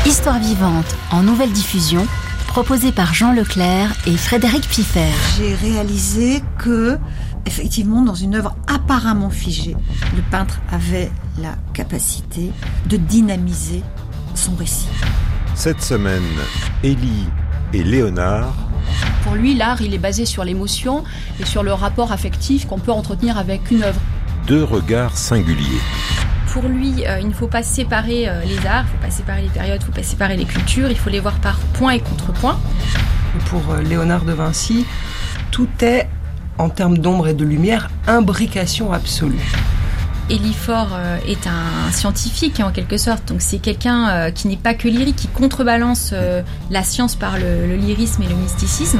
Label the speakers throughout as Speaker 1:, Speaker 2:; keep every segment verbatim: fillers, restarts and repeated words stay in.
Speaker 1: Histoire vivante en nouvelle diffusion, proposée par Jean Leclerc et Frédéric Piffer.
Speaker 2: J'ai réalisé que, effectivement, dans une œuvre apparemment figée, le peintre avait la capacité de dynamiser son récit.
Speaker 3: Cette semaine, Élie et Léonard.
Speaker 4: Pour lui, l'art, il est basé sur l'émotion et sur le rapport affectif qu'on peut entretenir avec une œuvre.
Speaker 3: Deux regards singuliers.
Speaker 5: Pour lui, euh, il ne faut pas séparer euh, les arts, il ne faut pas séparer les périodes, il ne faut pas séparer les cultures, il faut les voir par point et contrepoint.
Speaker 6: Pour euh, Léonard de Vinci, tout est, en termes d'ombre et de lumière, imbrication absolue.
Speaker 5: Élie Faure euh, est un scientifique en quelque sorte, donc c'est quelqu'un euh, qui n'est pas que lyrique, qui contrebalance euh, la science par le, le lyrisme et le mysticisme.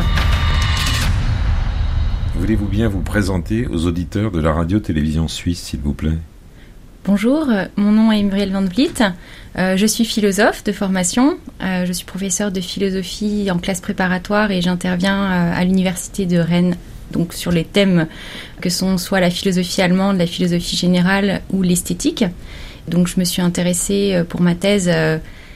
Speaker 3: Voulez-vous bien vous présenter aux auditeurs de la radio-télévision suisse, s'il vous plaît ?
Speaker 5: Bonjour, mon nom est Muriel Van Vliet, euh, je suis philosophe de formation, euh, je suis professeure de philosophie en classe préparatoire et j'interviens euh, à l'université de Rennes, donc sur les thèmes que sont soit la philosophie allemande, la philosophie générale ou l'esthétique. Donc je me suis intéressée pour ma thèse euh,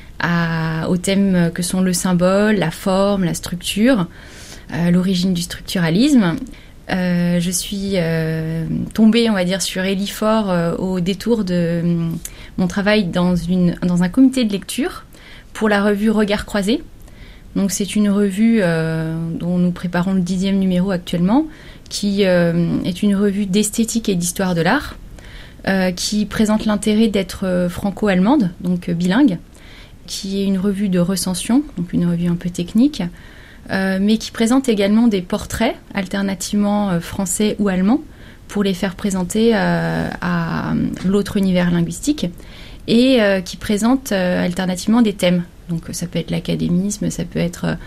Speaker 5: à, aux thèmes que sont le symbole, la forme, la structure, euh, l'origine du structuralisme. Euh, je suis euh, tombée, on va dire, sur Élie Faure euh, au détour de euh, mon travail dans, une, dans un comité de lecture pour la revue Regards croisés. Donc c'est une revue euh, dont nous préparons le dixième numéro actuellement, qui euh, est une revue d'esthétique et d'histoire de l'art, euh, qui présente l'intérêt d'être euh, franco-allemande, donc euh, bilingue, qui est une revue de recension, donc une revue un peu technique, Euh, mais qui présente également des portraits alternativement euh, français ou allemands pour les faire présenter euh, à l'autre univers linguistique et euh, qui présente euh, alternativement des thèmes. Donc ça peut être l'académisme, ça peut être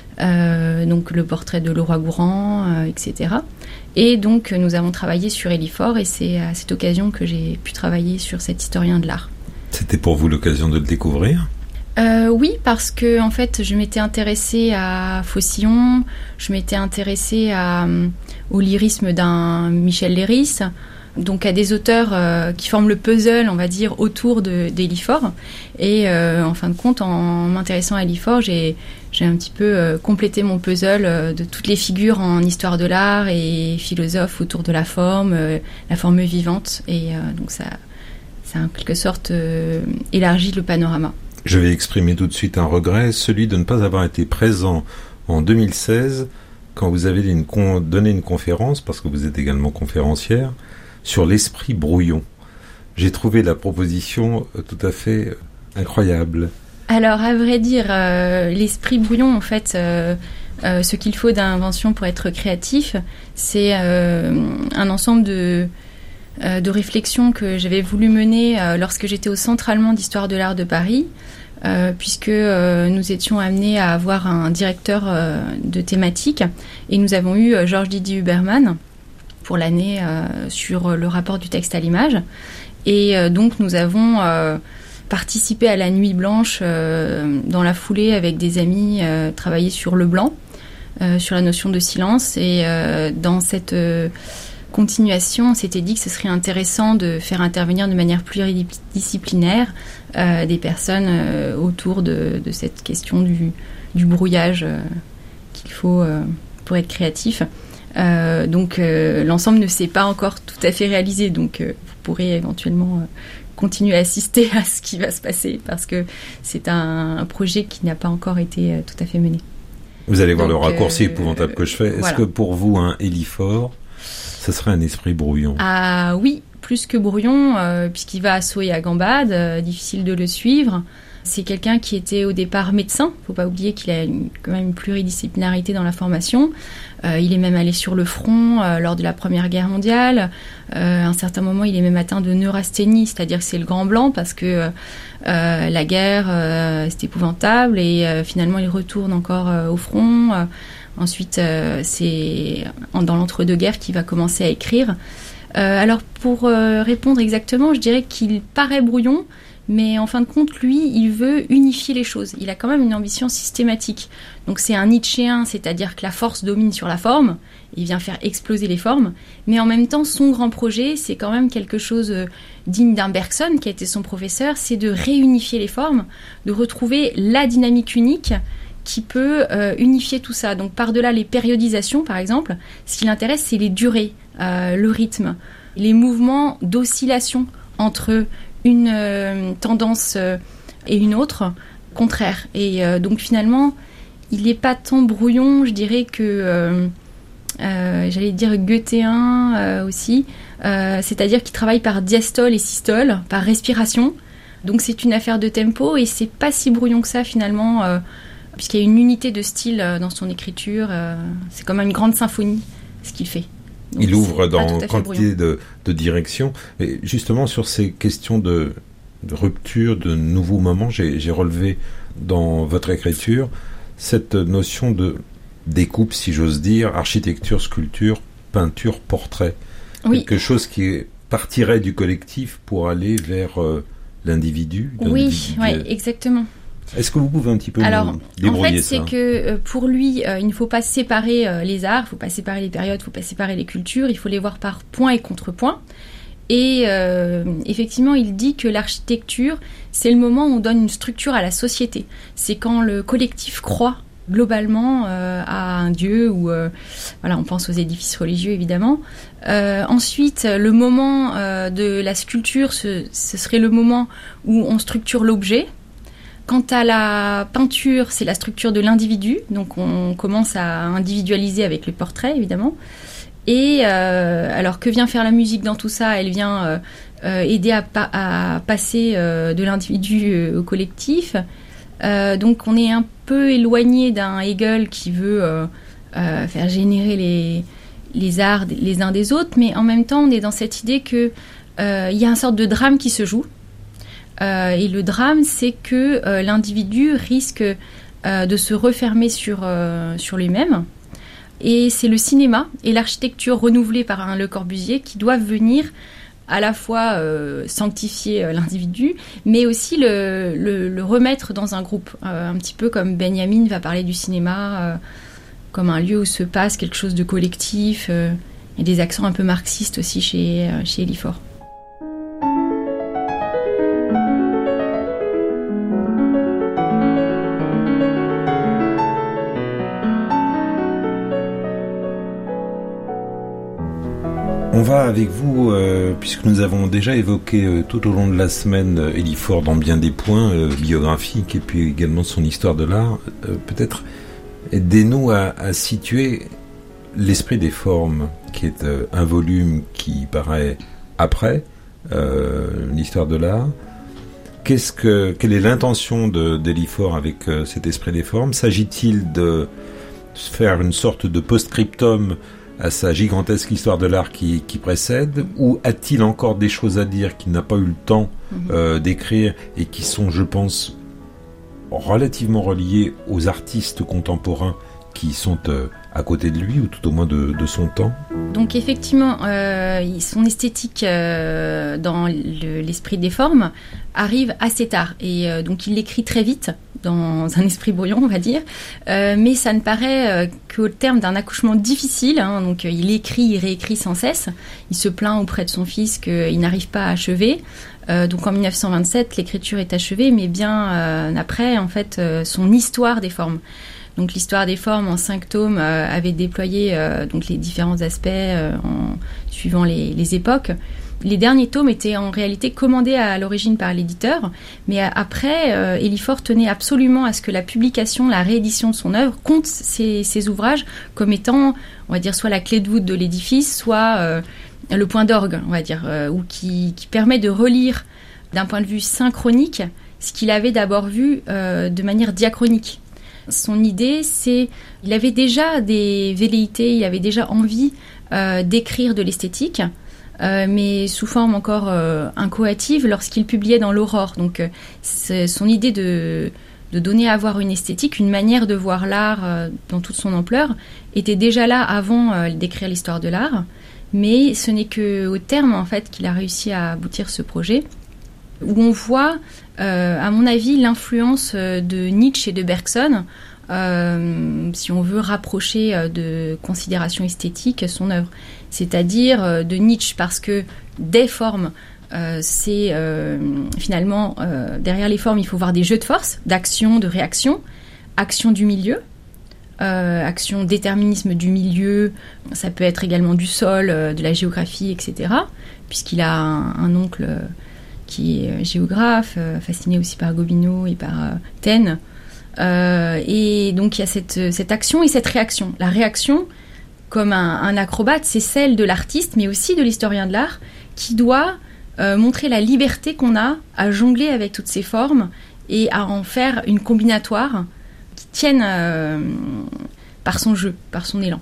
Speaker 5: euh, donc le portrait de Leroi-Gourhan, euh, et cetera. Et donc nous avons travaillé sur Élie Faure et c'est à cette occasion que j'ai pu travailler sur cet historien de l'art.
Speaker 3: C'était pour vous l'occasion de le découvrir ?
Speaker 5: Euh, oui, parce que en fait, je m'étais intéressée à Faucillon, je m'étais intéressée à, au lyrisme d'un Michel Leiris, donc à des auteurs euh, qui forment le puzzle, on va dire, autour de, d'Élie Faure. Et euh, en fin de compte, en m'intéressant à Élie Faure, j'ai, j'ai un petit peu euh, complété mon puzzle euh, de toutes les figures en histoire de l'art et philosophes autour de la forme, euh, la forme vivante. Et euh, donc ça, ça a en quelque sorte euh, élargi le panorama.
Speaker 3: Je vais exprimer tout de suite un regret, celui de ne pas avoir été présent en deux mille seize quand vous avez une con- donné une conférence, parce que vous êtes également conférencière, sur l'esprit brouillon. J'ai trouvé la proposition tout à fait incroyable.
Speaker 5: Alors, à vrai dire, euh, l'esprit brouillon, en fait, euh, euh, ce qu'il faut d'invention pour être créatif, c'est euh, un ensemble de... de réflexions que j'avais voulu mener euh, lorsque j'étais au Centre allemand d'histoire de l'art de Paris, euh, puisque euh, nous étions amenés à avoir un directeur euh, de thématique et nous avons eu euh, Georges Didier Huberman pour l'année euh, sur le rapport du texte à l'image. Et euh, donc nous avons euh, participé à la Nuit Blanche euh, dans la foulée avec des amis, euh, travaillé sur le blanc, euh, sur la notion de silence. Et euh, dans cette... Euh, continuation, on s'était dit que ce serait intéressant de faire intervenir de manière pluridisciplinaire euh, des personnes euh, autour de, de cette question du, du brouillage euh, qu'il faut euh, pour être créatif. Euh, donc euh, l'ensemble ne s'est pas encore tout à fait réalisé, donc euh, vous pourrez éventuellement euh, continuer à assister à ce qui va se passer parce que c'est un, un projet qui n'a pas encore été euh, tout à fait mené.
Speaker 3: Vous allez voir donc, le raccourci euh, épouvantable que je fais. Est-ce voilà. que pour vous, un Élie Faure, ce serait un esprit brouillon ?
Speaker 5: Ah oui, plus que brouillon, euh, puisqu'il va à saut et à gambade, euh, difficile de le suivre. C'est quelqu'un qui était au départ médecin. Il ne faut pas oublier qu'il a une, quand même une pluridisciplinarité dans la formation. Euh, il est même allé sur le front euh, lors de la Première Guerre mondiale. Euh, à un certain moment, il est même atteint de neurasthénie, c'est-à-dire que c'est le grand blanc parce que euh, la guerre, euh, c'est épouvantable et euh, finalement, il retourne encore euh, au front. Euh, ensuite, euh, c'est dans l'entre-deux-guerres qu'il va commencer à écrire. Euh, alors, pour euh, répondre exactement, je dirais qu'il paraît brouillon, Mais en fin de compte, lui, il veut unifier les choses. Il a quand même une ambition systématique. Donc c'est un Nietzschéen, c'est-à-dire que la force domine sur la forme. Il vient faire exploser les formes. Mais en même temps, son grand projet, c'est quand même quelque chose digne d'un Bergson, qui a été son professeur, c'est de réunifier les formes, de retrouver la dynamique unique qui peut euh, unifier tout ça. Donc par-delà les périodisations, par exemple, ce qui l'intéresse, c'est les durées, euh, le rythme, les mouvements d'oscillation entre une euh, tendance euh, et une autre, contraire. Et euh, donc finalement, il n'est pas tant brouillon, je dirais, que, euh, euh, j'allais dire goethéen euh, aussi, euh, c'est-à-dire qu'il travaille par diastole et systole, par respiration. Donc c'est une affaire de tempo et c'est pas si brouillon que ça finalement, euh, puisqu'il y a une unité de style dans son écriture. Euh, c'est comme une grande symphonie, ce qu'il fait. Donc
Speaker 3: il ouvre dans
Speaker 5: quantité
Speaker 3: de, de directions. Et justement, sur ces questions de, de rupture, de nouveaux moments, j'ai, j'ai relevé dans votre écriture cette notion de découpe, si j'ose dire, architecture, sculpture, peinture, portrait.
Speaker 5: Oui.
Speaker 3: Quelque chose qui partirait du collectif pour aller vers euh, l'individu.
Speaker 5: Oui, ouais, exactement.
Speaker 3: Est-ce que vous pouvez un petit peu
Speaker 5: Alors,
Speaker 3: nous débrouiller
Speaker 5: ça ? En fait,
Speaker 3: ça ?
Speaker 5: c'est que euh, pour lui, euh, il ne faut pas séparer euh, les arts, il ne faut pas séparer les périodes, il ne faut pas séparer les cultures, il faut les voir par point et contrepoint. Et euh, effectivement, il dit que l'architecture, c'est le moment où on donne une structure à la société. C'est quand le collectif croit globalement euh, à un dieu ou euh, voilà, on pense aux édifices religieux évidemment. Euh, ensuite, le moment euh, de la sculpture, ce, ce serait le moment où on structure l'objet. Quant à la peinture, c'est la structure de l'individu, donc on commence à individualiser avec le portrait évidemment. Et euh, alors que vient faire la musique dans tout ça ? Elle vient euh, euh, aider à, pa- à passer euh, de l'individu euh, au collectif. Euh, donc on est un peu éloigné d'un Hegel qui veut euh, euh, faire générer les, les arts les uns des autres, mais en même temps on est dans cette idée qu'il euh, y a une sorte de drame qui se joue. Euh, et le drame, c'est que euh, l'individu risque euh, de se refermer sur, euh, sur lui-même. Et c'est le cinéma et l'architecture renouvelée par un Le Corbusier qui doivent venir à la fois euh, sanctifier euh, l'individu, mais aussi le, le, le remettre dans un groupe. Euh, un petit peu comme Benjamin va parler du cinéma euh, comme un lieu où se passe quelque chose de collectif. Euh, et des accents un peu marxistes aussi chez, euh, chez Elifort.
Speaker 3: On va avec vous, euh, puisque nous avons déjà évoqué euh, tout au long de la semaine euh, Elifort dans bien des points euh, biographiques et puis également son histoire de l'art, euh, peut-être aidez-nous à, à situer l'esprit des formes, qui est euh, un volume qui paraît après euh, l'histoire de l'art. Qu'est-ce que, quelle est l'intention de, d'Elifort avec euh, cet esprit des formes ? S'agit-il de faire une sorte de post-scriptum à sa gigantesque histoire de l'art qui, qui précède, ou a-t-il encore des choses à dire qu'il n'a pas eu le temps mmh. euh, d'écrire et qui sont, je pense, relativement reliées aux artistes contemporains qui sont euh, à côté de lui, ou tout au moins de, de son temps ?
Speaker 5: Donc effectivement, euh, son esthétique euh, dans le, l'esprit des formes arrive assez tard, et euh, donc il l'écrit très vite, dans un esprit brouillon, on va dire, euh, mais ça ne paraît euh, qu'au terme d'un accouchement difficile, hein, donc euh, il écrit, il réécrit sans cesse, il se plaint auprès de son fils qu'il n'arrive pas à achever, euh, donc en dix-neuf cent vingt-sept, l'écriture est achevée, mais bien euh, après, en fait, euh, son histoire des formes. Donc l'histoire des formes en cinq tomes euh, avait déployé euh, donc les différents aspects euh, en suivant les, les époques. Les derniers tomes étaient en réalité commandés à l'origine par l'éditeur, mais après, euh, Elifort tenait absolument à ce que la publication, la réédition de son œuvre compte ses, ses ouvrages comme étant, on va dire, soit la clé de voûte de l'édifice, soit euh, le point d'orgue, on va dire, euh, ou qui, qui permet de relire d'un point de vue synchronique ce qu'il avait d'abord vu euh, de manière diachronique. Son idée, c'est, il avait déjà des velléités, il avait déjà envie euh, d'écrire de l'esthétique, euh, mais sous forme encore euh, inchoative lorsqu'il publiait dans l'Aurore. Donc, euh, c'est son idée de, de donner à voir une esthétique, une manière de voir l'art euh, dans toute son ampleur, était déjà là avant euh, d'écrire l'histoire de l'art. Mais ce n'est qu'au terme, en fait, qu'il a réussi à aboutir ce projet. où on voit, euh, à mon avis, l'influence de Nietzsche et de Bergson, euh, si on veut rapprocher euh, de considérations esthétiques son œuvre. C'est-à-dire euh, de Nietzsche, parce que des formes, euh, c'est euh, finalement, euh, derrière les formes, il faut voir des jeux de force, d'action, de réaction, action du milieu, euh, action, déterminisme du milieu, ça peut être également du sol, euh, de la géographie, et cetera, puisqu'il a un, un oncle euh, qui est géographe, euh, fasciné aussi par Gobineau et par euh, Taine. Euh, et donc il y a cette, cette action et cette réaction. La réaction, comme un, un acrobate, c'est celle de l'artiste, mais aussi de l'historien de l'art, qui doit euh, montrer la liberté qu'on a à jongler avec toutes ces formes et à en faire une combinatoire qui tienne euh, par son jeu, par son élan.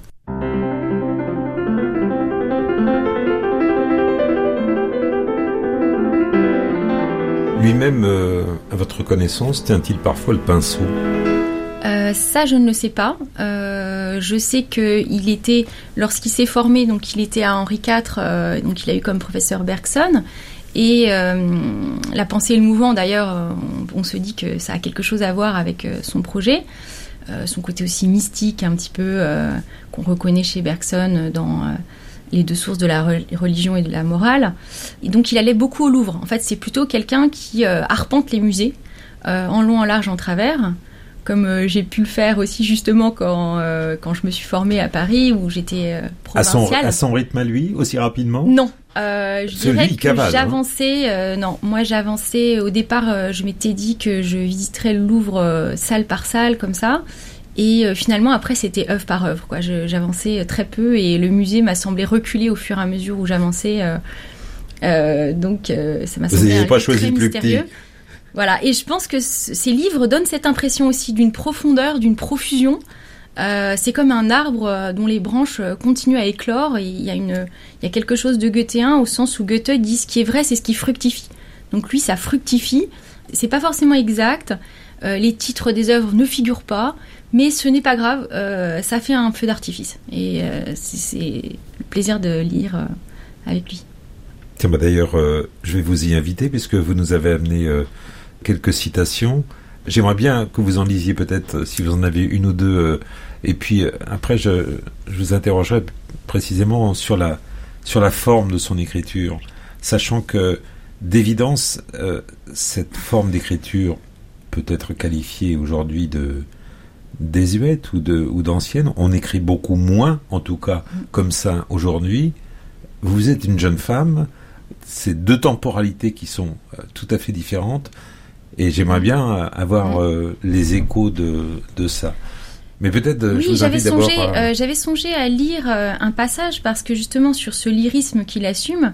Speaker 3: Lui-même, euh, à votre connaissance, tient-il parfois le pinceau ?
Speaker 5: Euh, ça, je ne le sais pas. Euh, je sais qu'il était, lorsqu'il s'est formé, donc il était à Henri quatre, euh, donc il a eu comme professeur Bergson. Et euh, la pensée et le mouvement, d'ailleurs, on, on se dit que ça a quelque chose à voir avec euh, son projet. Euh, son côté aussi mystique, un petit peu, euh, qu'on reconnaît chez Bergson dans euh, les deux sources de la religion et de la morale. Et donc il allait beaucoup au Louvre. En fait, c'est plutôt quelqu'un qui euh, arpente les musées, euh, en long, en large, en travers, comme euh, j'ai pu le faire aussi justement quand, euh, quand je me suis formée à Paris, où j'étais euh, provinciale.
Speaker 3: À son, à son rythme à lui, aussi rapidement ?
Speaker 5: Non. Euh, je dirais
Speaker 3: lui,
Speaker 5: que
Speaker 3: cavale,
Speaker 5: j'avançais, hein. euh, non, moi j'avançais, au départ euh, je m'étais dit que je visiterais le Louvre euh, salle par salle, comme ça, et euh, finalement après c'était œuvre par œuvre, quoi. Je, j'avançais très peu, et le musée m'a semblé reculer au fur et à mesure où j'avançais, euh, euh, donc euh, ça m'a semblé.
Speaker 3: Vous n'avez pas choisi
Speaker 5: très
Speaker 3: le plus
Speaker 5: mystérieux.
Speaker 3: petit.
Speaker 5: Voilà, et je pense que c- ces livres donnent cette impression aussi d'une profondeur, d'une profusion. Euh, c'est comme un arbre euh, dont les branches euh, continuent à éclore. Il y a une, il y a quelque chose de goéthéen au sens où Goethe dit ce qui est vrai, c'est ce qui fructifie. Donc lui, ça fructifie. C'est pas forcément exact. Euh, les titres des œuvres ne figurent pas, mais ce n'est pas grave. Euh, ça fait un feu d'artifice. Et euh, c'est, c'est le plaisir de lire euh, avec lui.
Speaker 3: Tiens, bah d'ailleurs, euh, je vais vous y inviter puisque vous nous avez amené euh, quelques citations. J'aimerais bien que vous en lisiez peut-être, si vous en avez une ou deux. Euh, et puis euh, après, je, je vous interrogerai précisément sur la, sur la forme de son écriture, sachant que d'évidence, euh, cette forme d'écriture peut être qualifiée aujourd'hui de désuète ou, de, ou d'ancienne. On écrit beaucoup moins, en tout cas, comme ça aujourd'hui. Vous êtes une jeune femme, c'est deux temporalités qui sont euh, tout à fait différentes. Et j'aimerais bien avoir euh, les échos de, de ça. Mais peut-être,
Speaker 5: oui,
Speaker 3: je vous
Speaker 5: j'avais
Speaker 3: invite d'abord
Speaker 5: songé,
Speaker 3: à...
Speaker 5: euh, j'avais songé à lire euh, un passage parce que justement sur ce lyrisme qu'il assume,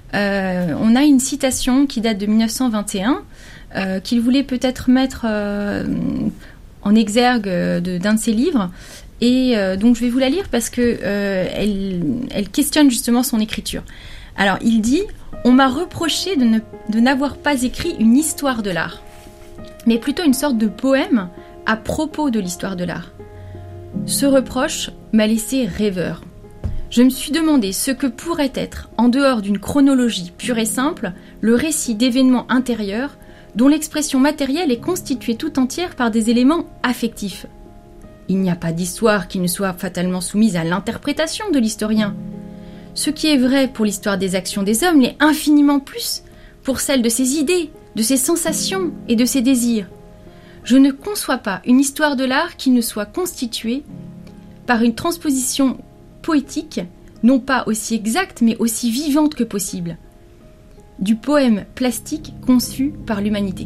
Speaker 5: euh, on a une citation qui date de dix-neuf cent vingt et un euh, qu'il voulait peut-être mettre euh, en exergue de, d'un de ses livres. Et euh, donc je vais vous la lire parce que euh, elle, elle questionne justement son écriture. Alors il dit « On m'a reproché de, ne, de n'avoir pas écrit une histoire de l'art. » mais plutôt une sorte de poème à propos de l'histoire de l'art. Ce reproche m'a laissé rêveur. Je me suis demandé ce que pourrait être, en dehors d'une chronologie pure et simple, le récit d'événements intérieurs dont l'expression matérielle est constituée tout entière par des éléments affectifs. Il n'y a pas d'histoire qui ne soit fatalement soumise à l'interprétation de l'historien. Ce qui est vrai pour l'histoire des actions des hommes l'est infiniment plus pour celle de ses idées, de ses sensations et de ses désirs. Je ne conçois pas une histoire de l'art qui ne soit constituée par une transposition poétique, non pas aussi exacte, mais aussi vivante que possible, du poème plastique conçu par l'humanité.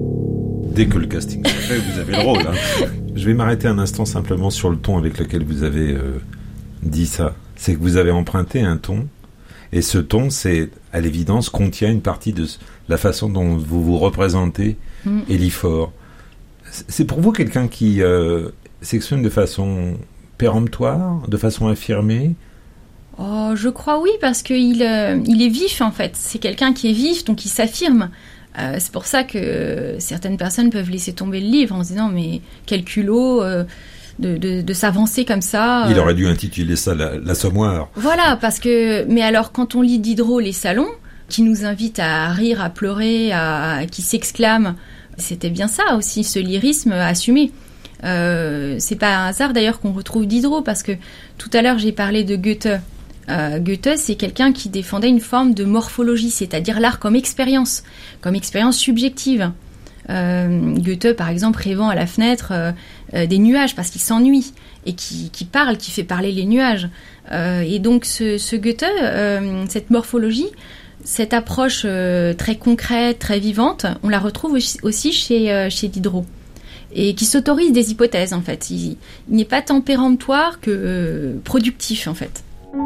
Speaker 3: Dès que le casting est fait, vous avez le rôle. Hein. Je vais m'arrêter un instant simplement sur le ton avec lequel vous avez euh, dit ça. C'est que vous avez emprunté un ton, et ce ton, c'est, à l'évidence, contient une partie de la façon dont vous vous représentez mmh. Élie Faure. C'est pour vous quelqu'un qui euh, s'exprime de façon péremptoire, de façon affirmée ?
Speaker 5: Oh, je crois oui, parce qu'il euh, il est vif en fait. C'est quelqu'un qui est vif, donc il s'affirme. Euh, c'est pour ça que euh, certaines personnes peuvent laisser tomber le livre en se disant mais quel culot euh, de, de, de s'avancer comme ça. Euh...
Speaker 3: Il aurait dû intituler ça la, l'Assommoir.
Speaker 5: Voilà, parce que mais alors quand on lit Diderot les salons, qui nous invite à rire, à pleurer, à, à qui s'exclame. C'était bien ça aussi, ce lyrisme assumé. Euh, c'est pas un hasard d'ailleurs qu'on retrouve Diderot, parce que tout à l'heure j'ai parlé de Goethe. Euh, Goethe, c'est quelqu'un qui défendait une forme de morphologie, c'est-à-dire l'art comme expérience, comme expérience subjective. Euh, Goethe, par exemple, rêvant à la fenêtre euh, euh, des nuages parce qu'il s'ennuie et qui, qui parle, qui fait parler les nuages. Euh, et donc ce, ce Goethe, euh, cette morphologie, cette approche euh, très concrète, très vivante, on la retrouve aussi chez, euh, chez Diderot. Et qui s'autorise des hypothèses, en fait. Il, il n'est pas températoire que euh, productif, en fait.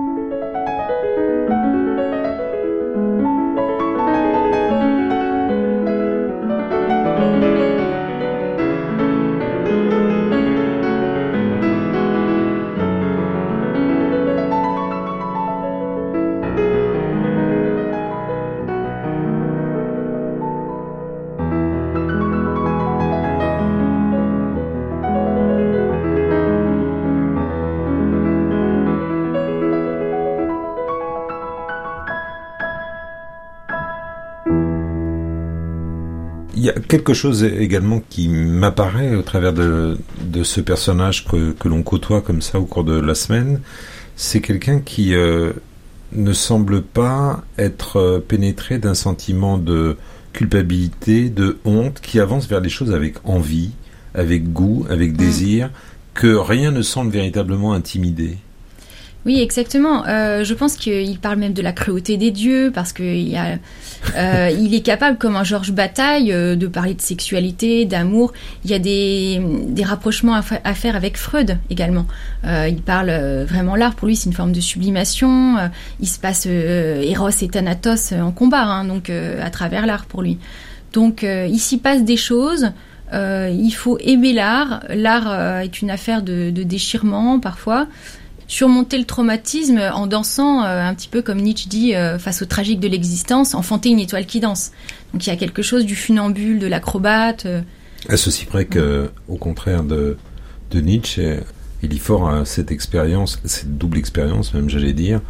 Speaker 3: Il y a quelque chose également qui m'apparaît au travers de, de ce personnage que, que l'on côtoie comme ça au cours de la semaine. C'est quelqu'un qui euh, ne semble pas être pénétré d'un sentiment de culpabilité, de honte, qui avance vers les choses avec envie, avec goût, avec désir, mmh. que rien ne semble véritablement intimider.
Speaker 5: Oui, exactement. Euh, je pense qu'il parle même de la cruauté des dieux, parce qu'il y a, euh, il est capable, comme un Georges Bataille, euh, de parler de sexualité, d'amour. Il y a des, des rapprochements à, fa- à faire avec Freud également. Euh, il parle euh, vraiment l'art, pour lui, c'est une forme de sublimation. Euh, il se passe euh, Eros et Thanatos en combat, hein, donc euh, à travers l'art pour lui. Donc euh, il s'y passe des choses. Euh, il faut aimer l'art. L'art euh, est une affaire de, de déchirement parfois. Surmonter le traumatisme en dansant, euh, un petit peu comme Nietzsche dit, euh, face au tragique de l'existence, enfanter une étoile qui danse. Donc il y a quelque chose du funambule, de l'acrobate. Euh.
Speaker 3: À ceci près que, au contraire de, de Nietzsche, Élyphore a cette expérience, cette double expérience même, j'allais dire,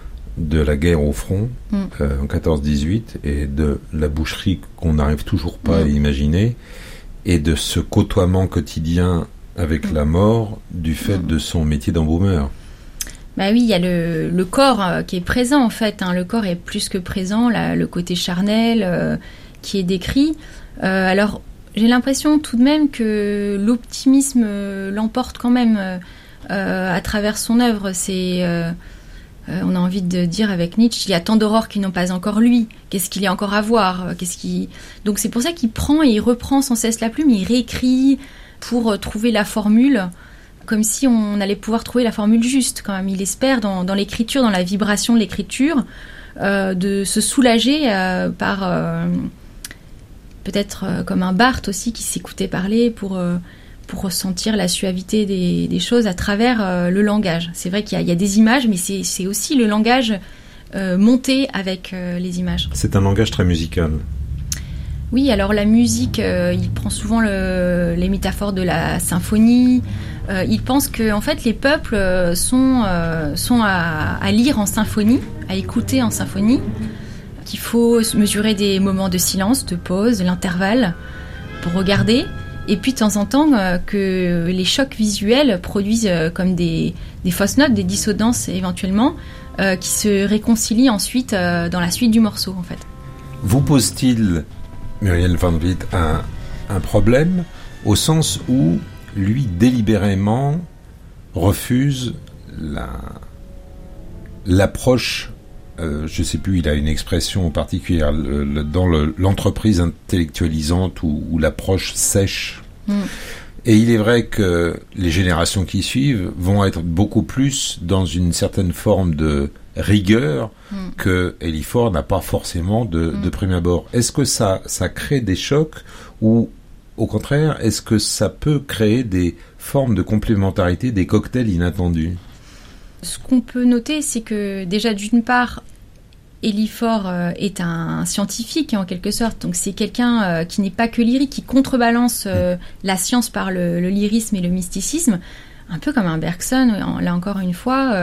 Speaker 3: de la guerre au front mm. euh, en quatorze dix-huit et de la boucherie qu'on n'arrive toujours pas mm. à imaginer, et de ce côtoiement quotidien avec mm. la mort du fait mm. de son métier d'embaumeur.
Speaker 5: Bah oui, il y a le, le corps euh, qui est présent en fait. Hein. Le corps est plus que présent, là, le côté charnel euh, qui est décrit. Euh, alors, j'ai l'impression tout de même que l'optimisme euh, l'emporte quand même euh, à travers son œuvre. C'est, euh, euh, on a envie de dire avec Nietzsche, il y a tant d'aurores qui n'ont pas encore lui. Qu'est-ce qu'il y a encore à voir ? Qu'est-ce qui... Donc c'est pour ça qu'il prend et il reprend sans cesse la plume, il réécrit pour trouver la formule, comme si on allait pouvoir trouver la formule juste quand même. Il espère dans, dans l'écriture, dans la vibration de l'écriture, euh, de se soulager euh, par euh, peut-être euh, comme un Barthes aussi qui s'écoutait parler pour, euh, pour ressentir la suavité des, des choses à travers euh, le langage. C'est vrai qu'il y a, il y a des images, mais c'est, c'est aussi le langage euh, monté avec euh, les images.
Speaker 3: C'est un langage très musical.
Speaker 5: Oui, alors la musique, euh, il prend souvent le, les métaphores de la symphonie. Euh, il pense que en fait, les peuples sont, euh, sont à, à lire en symphonie, à écouter en symphonie, qu'il faut mesurer des moments de silence, de pause, l'intervalle, pour regarder. Et puis, de temps en temps, euh, que les chocs visuels produisent euh, comme des, des fausses notes, des dissonances éventuellement, euh, qui se réconcilient ensuite euh, dans la suite du morceau, en fait.
Speaker 3: Vous pose-t-il, Muriel Van Vliet, un, un problème au sens où lui délibérément refuse la, l'approche, euh, je ne sais plus, il a une expression particulière, le, le, dans le, l'entreprise intellectualisante ou, ou l'approche sèche. Mm. Et il est vrai que les générations qui suivent vont être beaucoup plus dans une certaine forme de rigueur mm. que Élyphore n'a pas forcément de, mm. de prime abord. Est-ce que ça, ça crée des chocs ou au contraire, est-ce que ça peut créer des formes de complémentarité, des cocktails inattendus ?
Speaker 5: Ce qu'on peut noter, c'est que déjà d'une part, Élyphore euh, est un scientifique en quelque sorte, donc c'est quelqu'un euh, qui n'est pas que lyrique, qui contrebalance euh, mmh. la science par le, le lyrisme et le mysticisme, un peu comme un Bergson, là encore une fois. Euh,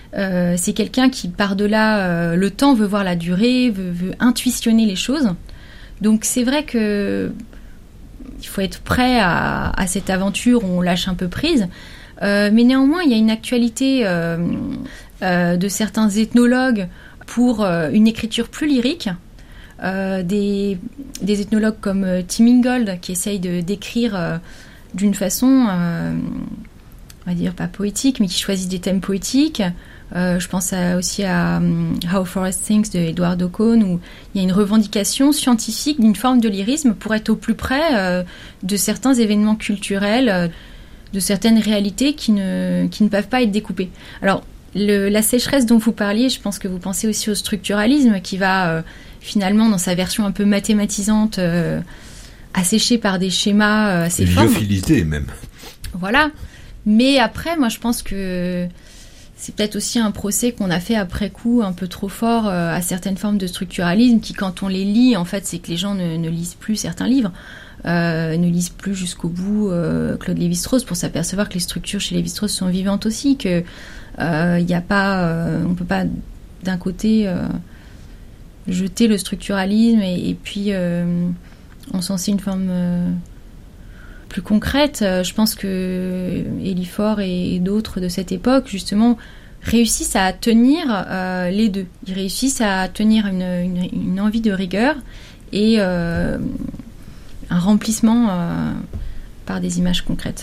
Speaker 5: Euh, c'est quelqu'un qui, par-delà euh, le temps, veut voir la durée, veut, veut intuitionner les choses. Donc c'est vrai que il faut être prêt à, à cette aventure où on lâche un peu prise. Euh, mais néanmoins, il y a une actualité euh, euh, de certains ethnologues pour euh, une écriture plus lyrique. Euh, des, des ethnologues comme euh, Tim Ingold qui essayent de d'écrire euh, d'une façon, euh, on va dire pas poétique, mais qui choisissent des thèmes poétiques. Euh, je pense à, aussi à um, How Forest Thinks de Eduardo Kohn, où il y a une revendication scientifique d'une forme de lyrisme pour être au plus près euh, de certains événements culturels, euh, de certaines réalités qui ne, qui ne peuvent pas être découpées. Alors, le, la sécheresse dont vous parliez, je pense que vous pensez aussi au structuralisme qui va euh, finalement, dans sa version un peu mathématisante, euh, assécher par des schémas euh, assez forts.
Speaker 3: Lyophilisé même.
Speaker 5: Voilà. Mais après, moi je pense que c'est peut-être aussi un procès qu'on a fait après coup un peu trop fort euh, à certaines formes de structuralisme qui, quand on les lit, en fait, c'est que les gens ne, ne lisent plus certains livres, euh, ne lisent plus jusqu'au bout euh, Claude Lévi-Strauss pour s'apercevoir que les structures chez Lévi-Strauss sont vivantes aussi, que euh, y a pas, euh, on peut pas d'un côté euh, jeter le structuralisme et, et puis euh, encenser une forme euh, plus concrète. Je pense que Élie Faure et d'autres de cette époque, justement, réussissent à tenir euh, les deux. Ils réussissent à tenir une, une, une envie de rigueur et euh, un remplissement euh, par des images concrètes.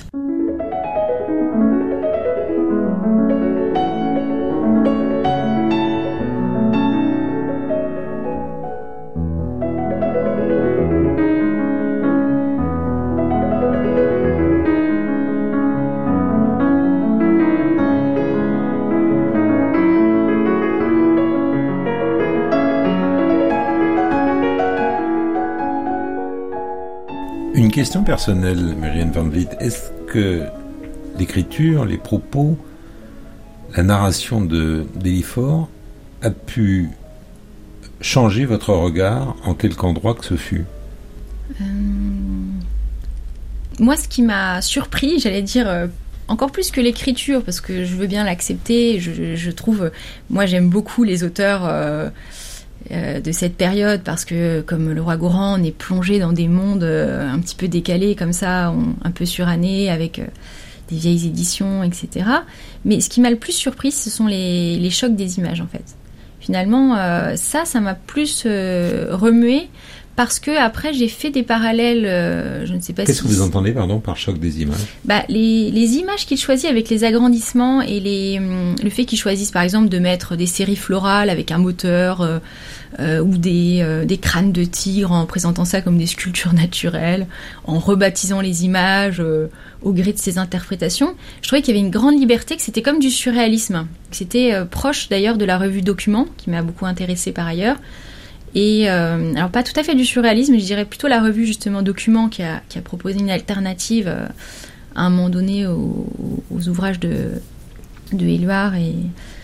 Speaker 3: Une question personnelle, Myriam Van Vliet. Est-ce que l'écriture, les propos, la narration de d'Élie Faure a pu changer votre regard en quelque endroit que ce fût ?
Speaker 5: euh... Moi, ce qui m'a surpris, j'allais dire... Euh... Encore plus que l'écriture, parce que je veux bien l'accepter. Je, je trouve, moi, j'aime beaucoup les auteurs euh, euh, de cette période parce que, comme Le Roi Gourand, on est plongé dans des mondes euh, un petit peu décalés, comme ça, on, un peu surannés, avec euh, des vieilles éditions, et cetera. Mais ce qui m'a le plus surpris, ce sont les, les chocs des images, en fait. Finalement, euh, ça, ça m'a plus euh, remué. Parce que après j'ai fait des parallèles, euh, je ne sais pas
Speaker 3: Qu'est-ce
Speaker 5: si...
Speaker 3: que vous entendez, pardon, par choc des images ?
Speaker 5: Bah, les, les images qu'il choisit avec les agrandissements et les, le fait qu'ils choisissent par exemple de mettre des séries florales avec un moteur euh, euh, ou des, euh, des crânes de tigre en présentant ça comme des sculptures naturelles, en rebaptisant les images euh, au gré de ses interprétations, je trouvais qu'il y avait une grande liberté, que c'était comme du surréalisme, que c'était euh, proche d'ailleurs de la revue Document, qui m'a beaucoup intéressée par ailleurs. Et euh, alors pas tout à fait du surréalisme, je dirais plutôt la revue justement Document qui a, qui a proposé une alternative euh, à un moment donné aux, aux ouvrages de, de Éluard. Et,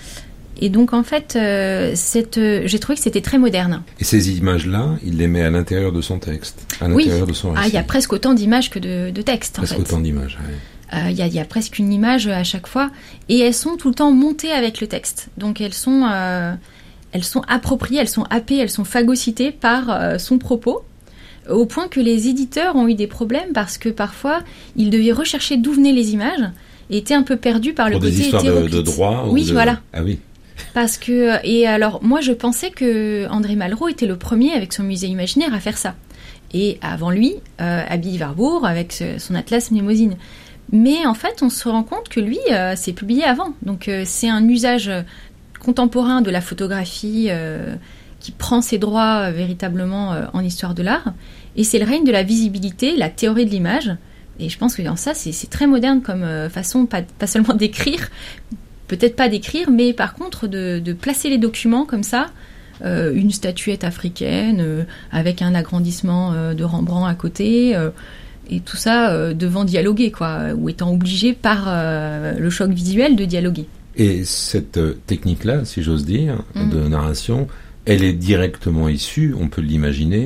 Speaker 5: et donc en fait, euh, cette, euh, j'ai trouvé que c'était très moderne.
Speaker 3: Et ces images-là, il les met à l'intérieur de son texte, à l'intérieur
Speaker 5: oui.
Speaker 3: de son récit.
Speaker 5: Ah, il y a presque autant d'images que de, de textes.
Speaker 3: Presque
Speaker 5: en fait.
Speaker 3: autant d'images, oui.
Speaker 5: Il euh, y, y a presque une image à chaque fois. Et elles sont tout le temps montées avec le texte. Donc elles sont... Euh, Elles sont appropriées, elles sont happées, elles sont phagocytées par euh, son propos, au point que les éditeurs ont eu des problèmes parce que parfois, ils devaient rechercher d'où venaient les images et étaient un peu perdus par
Speaker 3: Pour
Speaker 5: le
Speaker 3: des
Speaker 5: côté
Speaker 3: histoires
Speaker 5: hétéroclite.
Speaker 3: de, de droit
Speaker 5: Oui,
Speaker 3: ou de...
Speaker 5: voilà.
Speaker 3: Ah oui.
Speaker 5: Parce que, et alors, moi, je pensais que André Malraux était le premier avec son musée imaginaire à faire ça. Et avant lui, euh, Abby Warburg avec ce, son atlas Mnémosyne. Mais en fait, on se rend compte que lui, euh, c'est publié avant. Donc, euh, c'est un usage contemporain de la photographie euh, qui prend ses droits euh, véritablement euh, en histoire de l'art. Et c'est le règne de la visibilité, la théorie de l'image. Et je pense que dans ça, c'est, c'est très moderne comme euh, façon, pas, pas seulement d'écrire, peut-être pas d'écrire, mais par contre de, de placer les documents comme ça, euh, une statuette africaine euh, avec un agrandissement euh, de Rembrandt à côté, euh, et tout ça euh, devant dialoguer, quoi, ou étant obligé par euh, le choc visuel de dialoguer.
Speaker 3: Et cette euh, technique-là, si j'ose dire,
Speaker 5: mmh.
Speaker 3: de narration, elle est directement issue, on peut l'imaginer,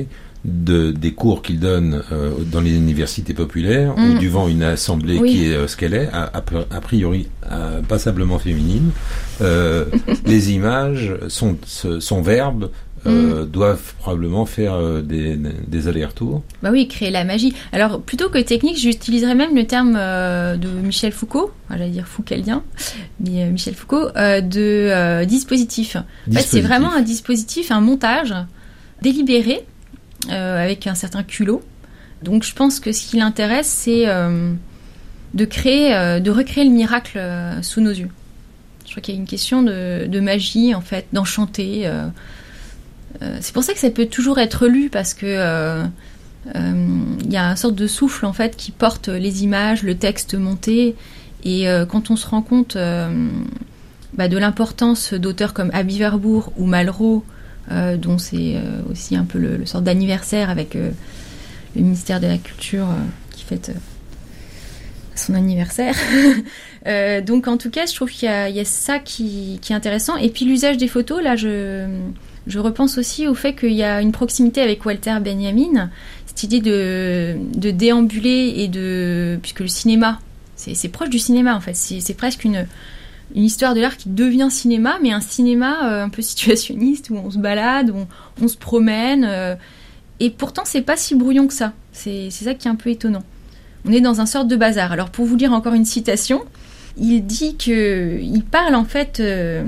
Speaker 3: de, des cours qu'il donne euh, dans les universités populaires mmh. ou devant une assemblée oui. qui est euh, ce qu'elle est, a, a priori a, passablement féminine. Euh, les images, son, son verbe, Euh, mmh. doivent probablement faire euh, des, des allers-retours.
Speaker 5: Bah oui, créer la magie. Alors, plutôt que technique, j'utiliserais même le terme euh, de Michel Foucault, enfin, j'allais dire foucaultien, mais euh, Michel Foucault, euh, de euh, dispositif. En fait, c'est vraiment un dispositif, un montage délibéré, euh, avec un certain culot. Donc, je pense que ce qui l'intéresse, c'est euh, de créer, euh, de recréer le miracle euh, sous nos yeux. Je crois qu'il y a une question de, de magie, en fait, d'enchanter. Euh, Euh, c'est pour ça que ça peut toujours être lu, parce que euh, euh, y a une sorte de souffle en fait qui porte les images, le texte monté, et euh, quand on se rend compte euh, bah, de l'importance d'auteurs comme Aby Warburg ou Malraux, euh, dont c'est euh, aussi un peu le, le sort d'anniversaire avec euh, le ministère de la Culture euh, qui fête euh, son anniversaire. euh, donc en tout cas, je trouve qu'il y a, il y a ça qui, qui est intéressant. Et puis l'usage des photos, là, je Je repense aussi au fait qu'il y a une proximité avec Walter Benjamin, cette idée de, de déambuler et de... Puisque le cinéma, c'est, c'est proche du cinéma en fait, c'est, c'est presque une, une histoire de l'art qui devient cinéma, mais un cinéma euh, un peu situationniste, où on se balade, où on, on se promène, euh, et pourtant c'est pas si brouillon que ça, c'est, c'est ça qui est un peu étonnant. On est dans un sorte de bazar. Alors pour vous lire encore une citation, il dit que... Il parle en fait... Euh,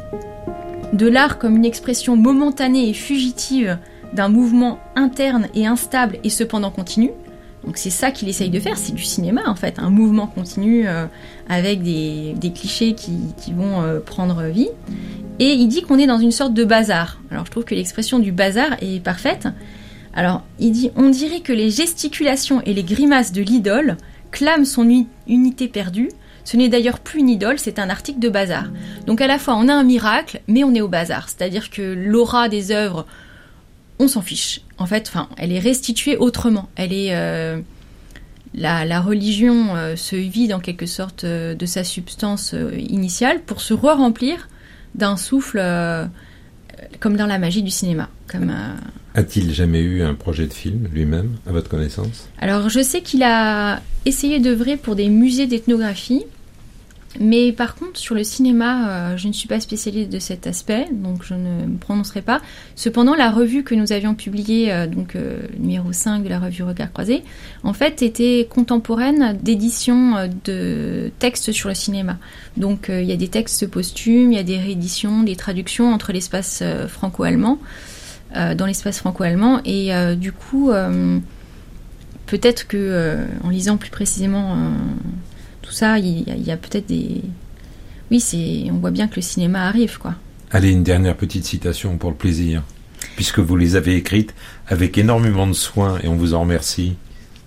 Speaker 5: de l'art comme une expression momentanée et fugitive d'un mouvement interne et instable et cependant continu. Donc c'est ça qu'il essaye de faire, c'est du cinéma en fait, un mouvement continu euh, avec des, des clichés qui, qui vont euh, prendre vie. Et il dit qu'on est dans une sorte de bazar. Alors je trouve que l'expression du bazar est parfaite. Alors il dit « On dirait que les gesticulations et les grimaces de l'idole clament son uni- unité perdue. Ce n'est d'ailleurs plus une idole, c'est un article de bazar. » Donc à la fois on a un miracle, mais on est au bazar. C'est-à-dire que l'aura des œuvres, on s'en fiche. En fait, enfin, elle est restituée autrement. Elle est, euh, la, la religion euh, se vide en quelque sorte euh, de sa substance euh, initiale pour se re-remplir d'un souffle euh, comme dans la magie du cinéma. Comme, euh...
Speaker 3: A-t-il jamais eu un projet de film lui-même, à votre connaissance ?
Speaker 5: Alors je sais qu'il a essayé d'œuvrer pour des musées d'ethnographie. Mais par contre, sur le cinéma, euh, je ne suis pas spécialiste de cet aspect, donc je ne me prononcerai pas. Cependant, la revue que nous avions publiée, euh, donc euh, numéro cinq de la revue Regard Croisé, en fait, était contemporaine d'éditions euh, de textes sur le cinéma. Donc, euh, il y a des textes posthumes, il y a des rééditions, des traductions entre l'espace euh, franco-allemand, euh, dans l'espace franco-allemand, et euh, du coup, euh, peut-être que, euh, en lisant plus précisément... Euh, tout ça, il y a, il y a peut-être des... Oui, c'est... on voit bien que le cinéma arrive, quoi.
Speaker 3: Allez, une dernière petite citation pour le plaisir, puisque vous les avez écrites avec énormément de soin, et on vous en remercie.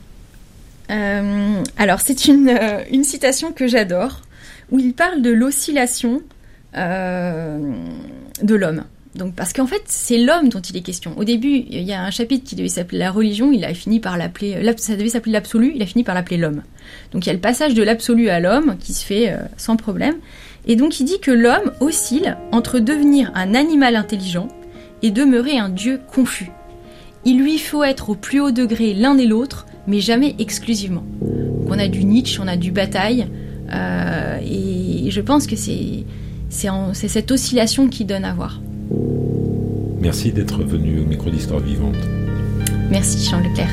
Speaker 5: Euh, alors, c'est une, euh, une citation que j'adore, où il parle de l'oscillation euh, de l'homme. Donc, parce qu'en fait, c'est l'homme dont il est question. Au début, il y a un chapitre qui devait s'appeler la religion, il a fini par l'appeler, ça devait s'appeler l'absolu, il a fini par l'appeler l'homme. Donc il y a le passage de l'absolu à l'homme qui se fait euh, sans problème. Et donc il dit que l'homme oscille entre devenir un animal intelligent et demeurer un dieu confus. Il lui faut être au plus haut degré l'un et l'autre, mais jamais exclusivement. Donc on a du Nietzsche, on a du Bataille, euh, et je pense que c'est, c'est, en, c'est cette oscillation qui donne à voir.
Speaker 3: Merci d'être venu au micro d'Histoire Vivante.
Speaker 5: Merci Jean Leclerc.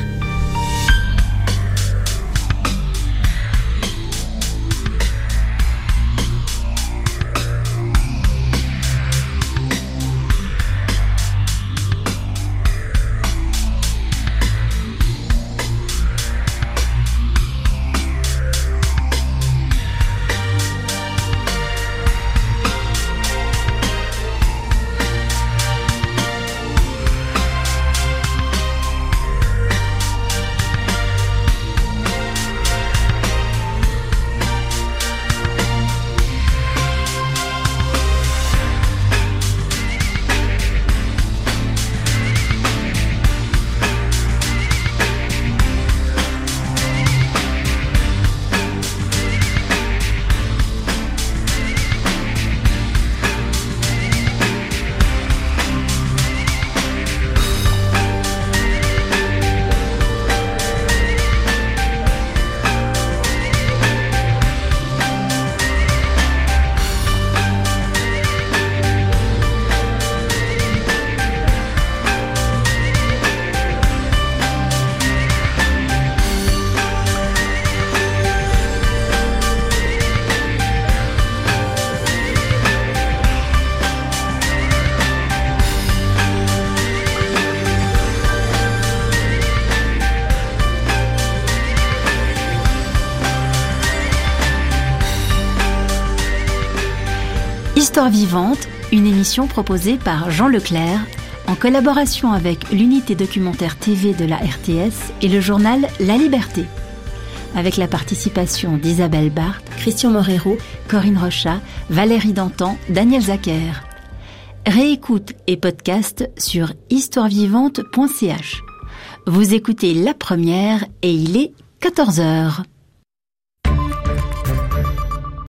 Speaker 1: Histoire vivante, une émission proposée par Jean Leclerc, en collaboration avec l'unité documentaire T V de la R T S et le journal La Liberté. Avec la participation d'Isabelle Barthes, Christian Morero, Corinne Rochat, Valérie Dantan, Daniel Zacher. Réécoute et podcast sur histoire vivante point c h. Vous écoutez La Première et il est quatorze heures.